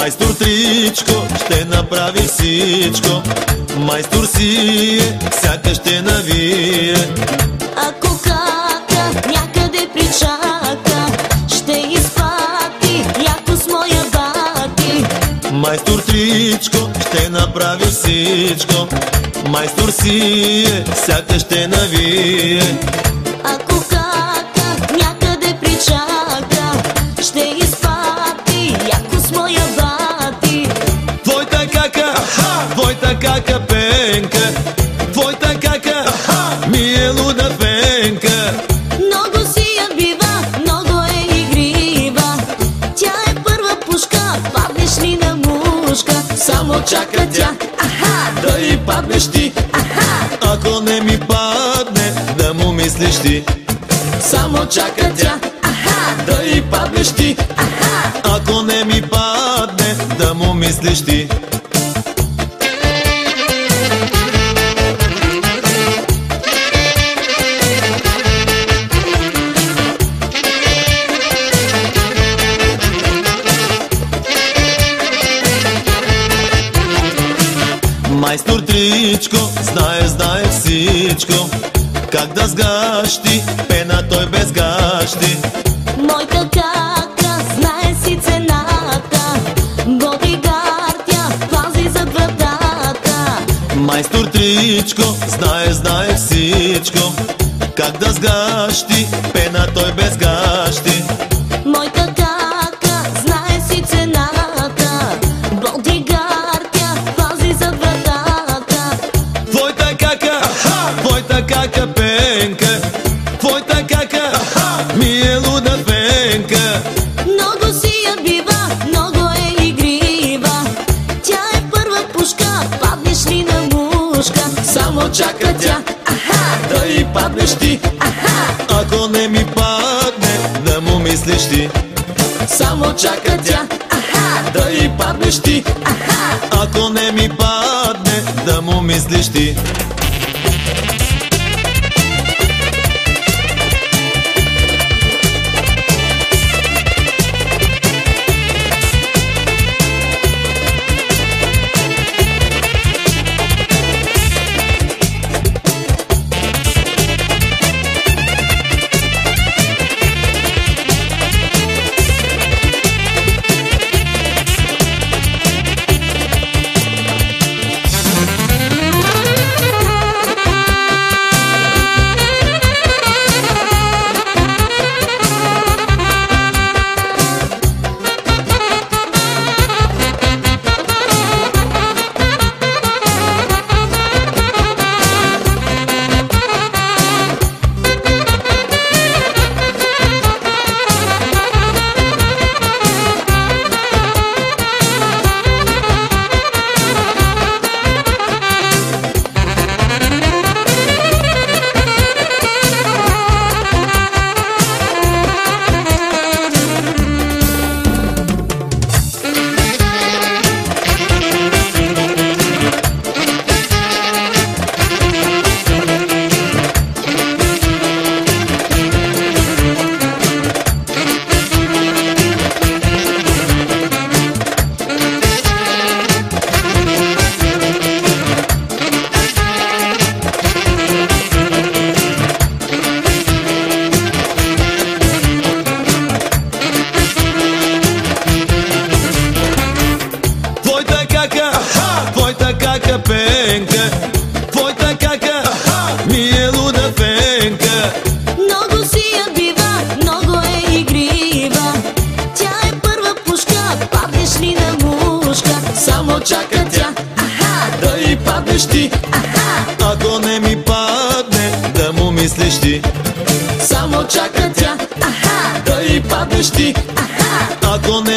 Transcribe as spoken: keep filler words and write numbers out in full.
Майстор Тричко ще направи всичко. Майстор си е, сякаш ще навие. Ако кака някъде причака, ще изпати яко с моя бати. Майстор Тричко ще направи всичко. Майстор си е, сякаш ще навие. Ако кака някъде причака, ще изпати яко с моя бати. Твоята кака, твоята кака пенка, твоята кака ми е луда пенка. Много си я бива, много е игрива. Тя е първа пушка, паднеш ли на мушка, Само чака тя, аха, да и паднеш ти. аха. Ако не ми падне, да му мислиш ти. Само чака тя, Аха, да и паднеш ти. аха. Ако не ми падне, да му мислиш ти. Майстор Тричко знае, знае всичко. Как да сгащи пена той без гащи. Моята кака знае си цената, бодигар тя пази зад вратата. Майстор Тричко знае, знае всичко. Как да сгащи пена той без гащи. Моята кака знае си цената, бодигар тя пази зад вратата. Твоята кака, твоята кака пенка, твоята кака ми е луда пенка. Много си я бива, много е игрива. Тя е първа пушка, паднеш ли на мушка, Само чака тя, аха, да и паднеш ти. аха. Ако не ми падне, да му мислиш ти. Само чака тя, Аха, да и паднеш ти. аха. Ако не ми падне, да му мислиш ти. Твоята кака пенка, твоята кака ми е луда пенка. Много си я бива, много е игрива. Тя е първа пушка, паднеш ли на мушка, Само чака тя, аха, да и паднеш ти. аха. Ако не ми падне, да му мислиш ти. Само чака тя, Аха, да и паднеш ти. аха. Ако не